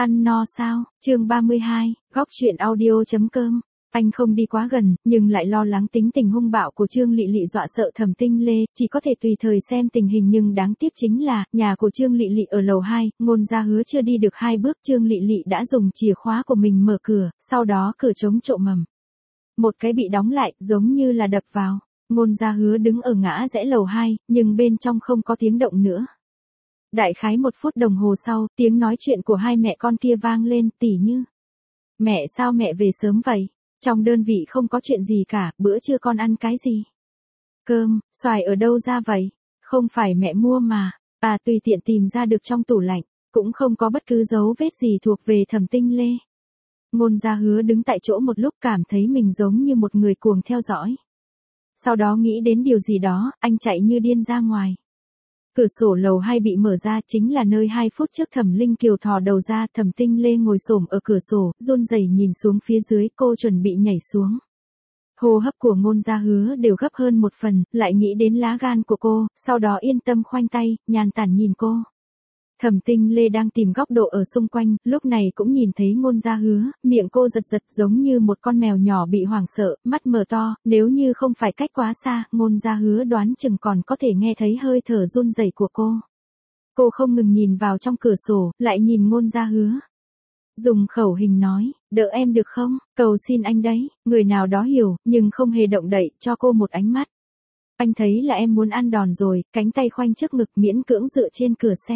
Ăn no sao? Chương 32, góc truyện audio.com. Anh không đi quá gần, nhưng lại lo lắng tính tình hung bạo của Trương Lệ Lệ dọa sợ Thẩm Tinh Lê, chỉ có thể tùy thời xem tình hình, nhưng đáng tiếc chính là, nhà của Trương Lệ Lệ ở lầu 2, Ngôn Gia Hứa chưa đi được 2 bước, Trương Lệ Lệ đã dùng chìa khóa của mình mở cửa, sau đó cửa chống trộm mầm. Một cái bị đóng lại, giống như là đập vào. Ngôn Gia Hứa đứng ở ngã rẽ lầu 2, nhưng bên trong không có tiếng động nữa. Đại khái 1 phút đồng hồ sau, tiếng nói chuyện của hai mẹ con kia vang lên, tỉ như. Mẹ sao mẹ về sớm vậy? Trong đơn vị không có chuyện gì cả, bữa trưa con ăn cái gì? Cơm, xoài ở đâu ra vậy? Không phải mẹ mua mà, tùy tiện tìm ra được trong tủ lạnh, cũng không có bất cứ dấu vết gì thuộc về Thẩm Tinh Lê. Ngôn Gia Hứa đứng tại chỗ một lúc, cảm thấy mình giống như một người cuồng theo dõi. Sau đó nghĩ đến điều gì đó, anh chạy như điên ra ngoài. Cửa sổ lầu 2 bị mở ra, chính là nơi 2 phút trước Thẩm Linh Kiều thò đầu ra. Thẩm Tinh Lê ngồi xổm ở cửa sổ, run rẩy nhìn xuống phía dưới, cô chuẩn bị nhảy xuống. Hô hấp của Ngôn Gia Hứa đều gấp hơn 1 phần, lại nghĩ đến lá gan của cô, sau đó yên tâm khoanh tay, nhàn tản nhìn cô. Thẩm Tinh Lê đang tìm góc độ ở xung quanh, lúc này cũng nhìn thấy Ngôn Gia Hứa, miệng cô giật giật giống như một con mèo nhỏ bị hoảng sợ, mắt mở to, nếu như không phải cách quá xa, Ngôn Gia Hứa đoán chừng còn có thể nghe thấy hơi thở run rẩy của cô. Cô không ngừng nhìn vào trong cửa sổ, lại nhìn Ngôn Gia Hứa. Dùng khẩu hình nói, đỡ em được không, cầu xin anh đấy, người nào đó hiểu, nhưng không hề động đậy, cho cô một ánh mắt. Anh thấy là em muốn ăn đòn rồi, cánh tay khoanh trước ngực miễn cưỡng dựa trên cửa xe.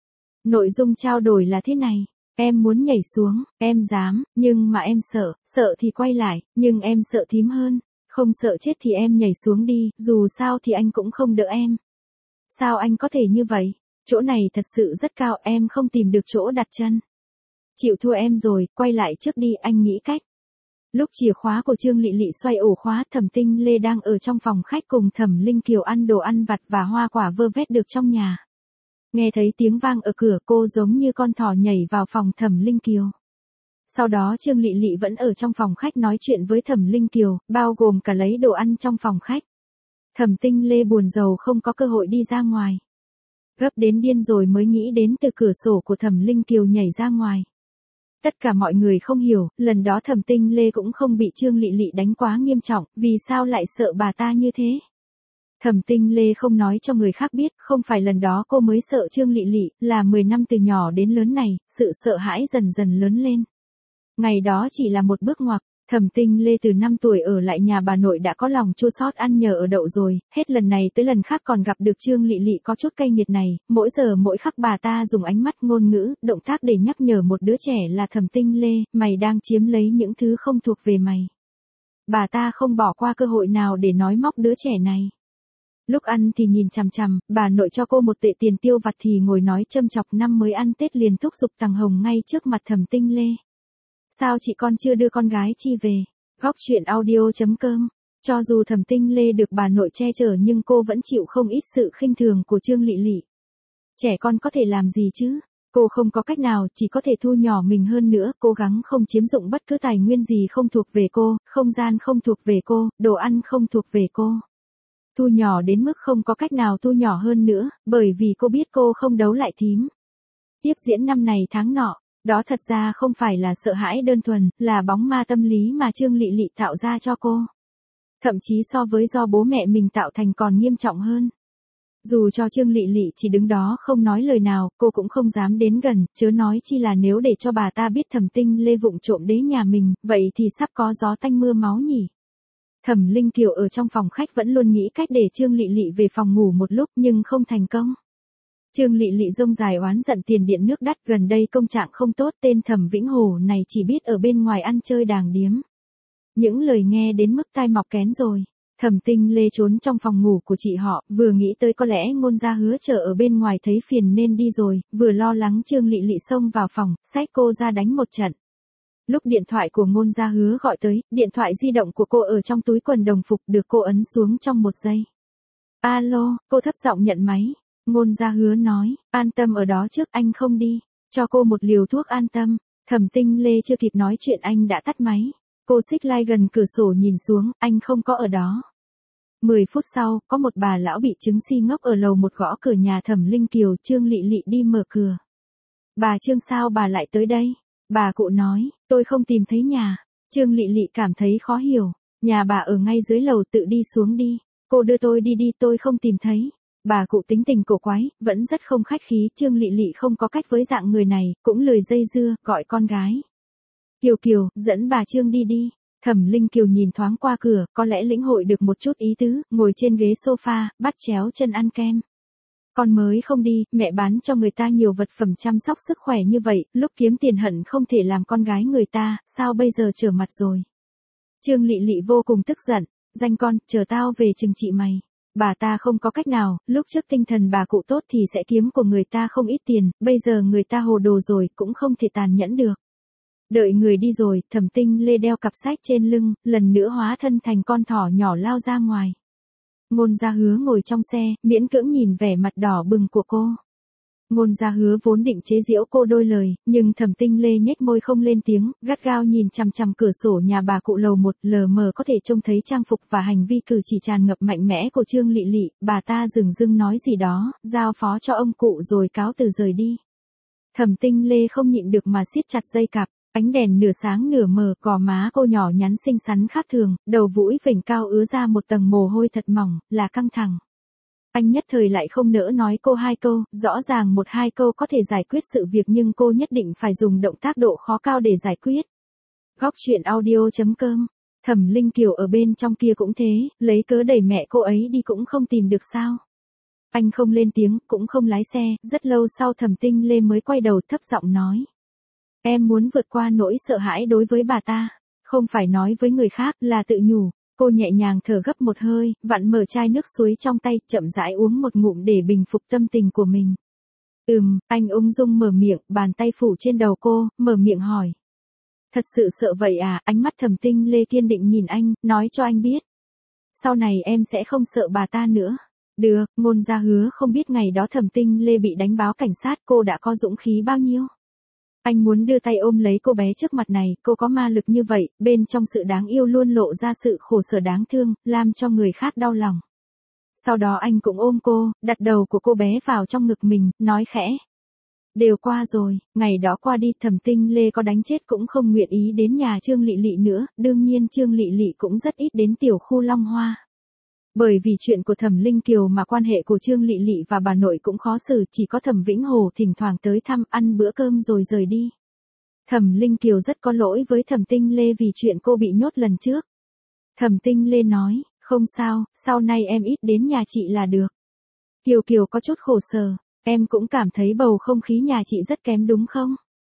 Nội dung trao đổi là thế này, em muốn nhảy xuống, em dám, nhưng mà em sợ thì quay lại, nhưng em sợ thím hơn, không sợ chết thì em nhảy xuống đi, dù sao thì anh cũng không đỡ em. Sao anh có thể như vậy, chỗ này thật sự rất cao, em không tìm được chỗ đặt chân. Chịu thua em rồi, quay lại trước đi, anh nghĩ cách. Lúc chìa khóa của Trương Lệ Lệ xoay ổ khóa, Thẩm Tinh Lê đang ở trong phòng khách cùng Thẩm Linh Kiều ăn đồ ăn vặt và hoa quả vơ vét được trong nhà. Nghe thấy tiếng vang ở cửa, cô giống như con thỏ nhảy vào phòng Thẩm Linh Kiều. Sau đó Trương Lệ Lệ vẫn ở trong phòng khách nói chuyện với Thẩm Linh Kiều, bao gồm cả lấy đồ ăn trong phòng khách. Thẩm Tinh Lê buồn rầu không có cơ hội đi ra ngoài. Gấp đến điên rồi mới nghĩ đến từ cửa sổ của Thẩm Linh Kiều nhảy ra ngoài. Tất cả mọi người không hiểu, lần đó Thẩm Tinh Lê cũng không bị Trương Lệ Lệ đánh quá nghiêm trọng, vì sao lại sợ bà ta như thế? Thẩm Tinh Lê không nói cho người khác biết, không phải lần đó cô mới sợ Trương Lệ Lệ, là 10 năm từ nhỏ đến lớn này, sự sợ hãi dần dần lớn lên. Ngày đó chỉ là một bước ngoặt, Thẩm Tinh Lê từ 5 tuổi ở lại nhà bà nội đã có lòng chua xót ăn nhờ ở đậu rồi, hết lần này tới lần khác còn gặp được Trương Lệ Lệ có chút cay nghiệt này, mỗi giờ mỗi khắc bà ta dùng ánh mắt, ngôn ngữ, động tác để nhắc nhở một đứa trẻ là Thẩm Tinh Lê, mày đang chiếm lấy những thứ không thuộc về mày. Bà ta không bỏ qua cơ hội nào để nói móc đứa trẻ này. Lúc ăn thì nhìn chằm chằm, bà nội cho cô 1 tệ tiền tiêu vặt thì ngồi nói châm chọc, năm mới ăn Tết liền thúc giục Tằng Hồng ngay trước mặt Thẩm Tinh Lê. Sao chị con chưa đưa con gái chi về? Góc truyện audio.com. Cho dù Thẩm Tinh Lê được bà nội che chở nhưng cô vẫn chịu không ít sự khinh thường của Trương Lệ Lệ. Trẻ con có thể làm gì chứ? Cô không có cách nào, chỉ có thể thu nhỏ mình hơn nữa, cố gắng không chiếm dụng bất cứ tài nguyên gì không thuộc về cô, không gian không thuộc về cô, đồ ăn không thuộc về cô. Thu nhỏ đến mức không có cách nào thu nhỏ hơn nữa, bởi vì cô biết cô không đấu lại thím. Tiếp diễn năm này tháng nọ, đó thật ra không phải là sợ hãi đơn thuần, là bóng ma tâm lý mà Trương Lệ Lệ tạo ra cho cô. Thậm chí so với do bố mẹ mình tạo thành còn nghiêm trọng hơn. Dù cho Trương Lệ Lệ chỉ đứng đó không nói lời nào, cô cũng không dám đến gần, chớ nói chi là nếu để cho bà ta biết Thẩm Tinh Lê vụng trộm đế nhà mình, vậy thì sắp có gió tanh mưa máu nhỉ. Thẩm Linh Kiều ở trong phòng khách vẫn luôn nghĩ cách để Trương Lệ Lệ về phòng ngủ một lúc nhưng không thành công. Trương Lệ Lệ rông dài oán giận tiền điện nước đắt, gần đây công trạng không tốt, tên Thẩm Vĩnh Hồ này chỉ biết ở bên ngoài ăn chơi đàng điếm. Những lời nghe đến mức tai mọc kén rồi. Thẩm Tinh Lê trốn trong phòng ngủ của chị họ, vừa nghĩ tới có lẽ Ngôn Gia Hứa chờ ở bên ngoài thấy phiền nên đi rồi, vừa lo lắng Trương Lệ Lệ xông vào phòng, xách cô ra đánh một trận. Lúc điện thoại của Ngôn Gia Hứa gọi tới, điện thoại di động của cô ở trong túi quần đồng phục được cô ấn xuống trong 1 giây. Alo, cô thấp giọng nhận máy. Ngôn Gia Hứa nói, an tâm ở đó trước, anh không đi. Cho cô một liều thuốc an tâm. Thẩm Tinh Lê chưa kịp nói chuyện anh đã tắt máy. Cô xích lai gần cửa sổ nhìn xuống, anh không có ở đó. 10 phút sau, có một bà lão bị chứng si ngốc ở lầu 1 gõ cửa nhà Thẩm Linh Kiều, Trương Lệ Lệ đi mở cửa. Bà Trương sao bà lại tới đây? Bà cụ nói, tôi không tìm thấy nhà. Trương Lị Lị cảm thấy khó hiểu. Nhà bà ở ngay dưới lầu, tự đi xuống đi. Cô đưa tôi đi đi, tôi không tìm thấy. Bà cụ tính tình cổ quái, vẫn rất không khách khí. Trương Lị Lị không có cách với dạng người này, cũng lười dây dưa, gọi con gái. Kiều Kiều, dẫn bà Trương đi đi. Thẩm Linh Kiều nhìn thoáng qua cửa, có lẽ lĩnh hội được một chút ý tứ, ngồi trên ghế sofa, bắt chéo chân ăn kem. Con mới không đi, mẹ bán cho người ta nhiều vật phẩm chăm sóc sức khỏe như vậy, lúc kiếm tiền hận không thể làm con gái người ta, sao bây giờ trở mặt rồi. Trương Lị Lị vô cùng tức giận, danh con, chờ tao về chừng trị mày. Bà ta không có cách nào, lúc trước tinh thần bà cụ tốt thì sẽ kiếm của người ta không ít tiền, bây giờ người ta hồ đồ rồi, cũng không thể tàn nhẫn được. Đợi người đi rồi, Thẩm Tinh Lê đeo cặp sách trên lưng, lần nữa hóa thân thành con thỏ nhỏ lao ra ngoài. Ngôn Gia Hứa ngồi trong xe, miễn cưỡng nhìn vẻ mặt đỏ bừng của cô. Ngôn Gia Hứa vốn định chế giễu cô đôi lời, nhưng Thẩm Tinh Lê nhếch môi không lên tiếng, gắt gao nhìn chằm chằm cửa sổ nhà bà cụ lầu 1, lờ mờ có thể trông thấy trang phục và hành vi cử chỉ tràn ngập mạnh mẽ của Trương Lị Lị, bà ta dửng dưng nói gì đó, giao phó cho ông cụ rồi cáo từ rời đi. Thẩm Tinh Lê không nhịn được mà siết chặt dây cặp. Ánh đèn nửa sáng nửa mờ, gò má cô nhỏ nhắn xinh xắn khác thường, đầu vũi vểnh cao ứa ra một tầng mồ hôi thật mỏng, là căng thẳng. Anh nhất thời lại không nỡ nói cô hai câu, rõ ràng một hai câu có thể giải quyết sự việc nhưng cô nhất định phải dùng động tác độ khó cao để giải quyết. Góc truyện audio.com. Thẩm Linh Kiều ở bên trong kia cũng thế, lấy cớ đẩy mẹ cô ấy đi cũng không tìm được sao. Anh không lên tiếng, cũng không lái xe, rất lâu sau Thẩm Tinh Lê mới quay đầu thấp giọng nói. Em muốn vượt qua nỗi sợ hãi đối với bà ta, không phải nói với người khác, là tự nhủ. Cô nhẹ nhàng thở gấp một hơi, vặn mở chai nước suối trong tay, chậm rãi uống một ngụm để bình phục tâm tình của mình. Anh ung dung mở miệng, bàn tay phủ trên đầu cô, mở miệng hỏi. Thật sự sợ vậy à? Ánh mắt Thẩm Tinh Lê kiên định nhìn anh, nói cho anh biết. Sau này em sẽ không sợ bà ta nữa. Được, Ngôn Gia Hứa không biết ngày đó Thẩm Tinh Lê bị đánh báo cảnh sát cô đã có dũng khí bao nhiêu. Anh muốn đưa tay ôm lấy cô bé trước mặt này, cô có ma lực như vậy, bên trong sự đáng yêu luôn lộ ra sự khổ sở đáng thương, làm cho người khác đau lòng. Sau đó anh cũng ôm cô, đặt đầu của cô bé vào trong ngực mình, nói khẽ. Đều qua rồi, ngày đó qua đi, Thẩm Tinh Lê có đánh chết cũng không nguyện ý đến nhà Trương Lị Lị nữa, đương nhiên Trương Lị Lị cũng rất ít đến tiểu khu Long Hoa. Bởi vì chuyện của Thẩm Linh Kiều mà quan hệ của Trương Lị Lị và bà nội cũng khó xử, chỉ có Thẩm Vĩnh Hồ thỉnh thoảng tới thăm, ăn bữa cơm rồi rời đi. Thẩm Linh Kiều rất có lỗi với Thẩm Tinh Lê vì chuyện cô bị nhốt lần trước. Thẩm Tinh Lê nói, không sao, sau này em ít đến nhà chị là được. Kiều Kiều có chút khổ sở, em cũng cảm thấy bầu không khí nhà chị rất kém đúng không?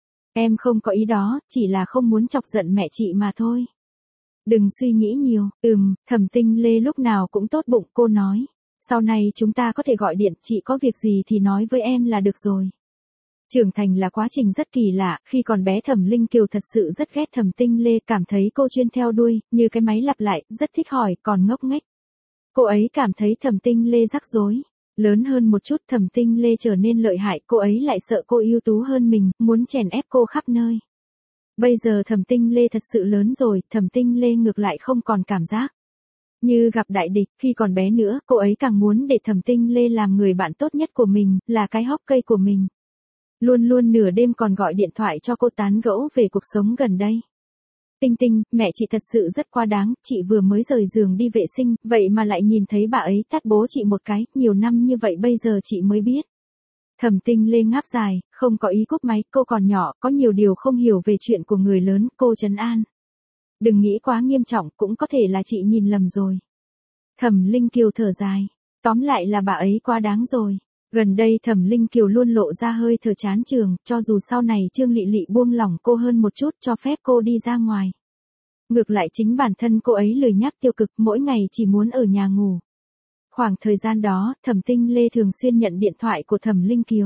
Em không có ý đó, chỉ là không muốn chọc giận mẹ chị mà thôi. Đừng suy nghĩ nhiều, Thẩm Tinh Lê lúc nào cũng tốt bụng, cô nói. Sau này chúng ta có thể gọi điện, chị có việc gì thì nói với em là được rồi. Trưởng thành là quá trình rất kỳ lạ, khi còn bé Thẩm Linh Kiều thật sự rất ghét Thẩm Tinh Lê, cảm thấy cô chuyên theo đuôi, như cái máy lặp lại, rất thích hỏi, còn ngốc nghếch. Cô ấy cảm thấy Thẩm Tinh Lê rắc rối. Lớn hơn một chút Thẩm Tinh Lê trở nên lợi hại, cô ấy lại sợ cô ưu tú hơn mình, muốn chèn ép cô khắp nơi. Bây giờ Thẩm Tinh Lê thật sự lớn rồi, Thẩm Tinh Lê ngược lại không còn cảm giác như gặp đại địch. Khi còn bé nữa, cô ấy càng muốn để Thẩm Tinh Lê làm người bạn tốt nhất của mình, là cái hốc cây của mình. Luôn luôn nửa đêm còn gọi điện thoại cho cô tán gẫu về cuộc sống gần đây. Tinh Tinh, mẹ chị thật sự rất quá đáng, chị vừa mới rời giường đi vệ sinh, vậy mà lại nhìn thấy bà ấy tát bố chị một cái, nhiều năm như vậy bây giờ chị mới biết. Thẩm Tinh Lê ngáp dài, không có ý cúp máy, cô còn nhỏ, có nhiều điều không hiểu về chuyện của người lớn, cô trấn an. Đừng nghĩ quá nghiêm trọng, cũng có thể là chị nhìn lầm rồi. Thẩm Linh Kiều thở dài, tóm lại là bà ấy quá đáng rồi. Gần đây Thẩm Linh Kiều luôn lộ ra hơi thở chán trường, cho dù sau này Trương Lị Lị buông lỏng cô hơn một chút cho phép cô đi ra ngoài. Ngược lại chính bản thân cô ấy lười nhác tiêu cực, mỗi ngày chỉ muốn ở nhà ngủ. Khoảng thời gian đó, Thẩm Tinh Lê thường xuyên nhận điện thoại của Thẩm Linh Kiều.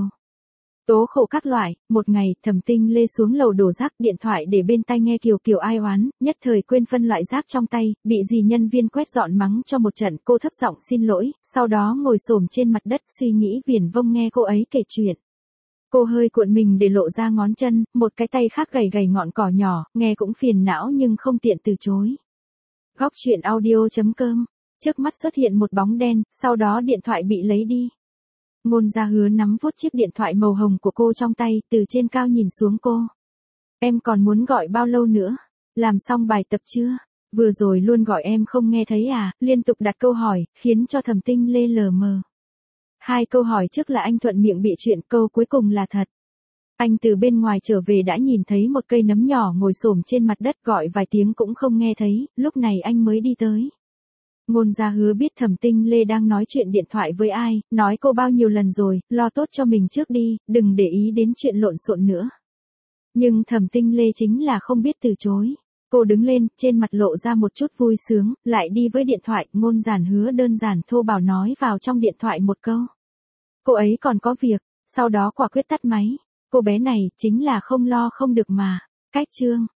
Tố khổ các loại, một ngày, Thẩm Tinh Lê xuống lầu đổ rác, điện thoại để bên tai nghe Kiều Kiều ai oán, nhất thời quên phân loại rác trong tay, bị dì nhân viên quét dọn mắng cho một trận, cô thấp giọng xin lỗi, sau đó ngồi xổm trên mặt đất suy nghĩ viển vông nghe cô ấy kể chuyện. Cô hơi cuộn mình để lộ ra ngón chân, một cái tay khác gầy gầy ngọn cỏ nhỏ, nghe cũng phiền não nhưng không tiện từ chối. Góc truyện audio.com. Trước mắt xuất hiện một bóng đen, sau đó điện thoại bị lấy đi. Ngôn Gia Hứa nắm vuốt chiếc điện thoại màu hồng của cô trong tay, từ trên cao nhìn xuống cô. Em còn muốn gọi bao lâu nữa? Làm xong bài tập chưa? Vừa rồi luôn gọi em không nghe thấy à? Liên tục đặt câu hỏi, khiến cho Thẩm Tinh Lê lờ mờ. 2 câu hỏi trước là anh thuận miệng bịa chuyện, câu cuối cùng là thật. Anh từ bên ngoài trở về đã nhìn thấy một cây nấm nhỏ ngồi xổm trên mặt đất, gọi vài tiếng cũng không nghe thấy, lúc này anh mới đi tới. Ngôn Gia Hứa biết Thẩm Tinh Lê đang nói chuyện điện thoại với ai, nói cô bao nhiêu lần rồi, lo tốt cho mình trước đi, đừng để ý đến chuyện lộn xộn nữa. Nhưng Thẩm Tinh Lê chính là không biết từ chối. Cô đứng lên, trên mặt lộ ra một chút vui sướng, lại đi với điện thoại, Ngôn Giản Hứa đơn giản thô bạo nói vào trong điện thoại một câu. Cô ấy còn có việc, sau đó quả quyết tắt máy. Cô bé này, chính là không lo không được mà. Cách chương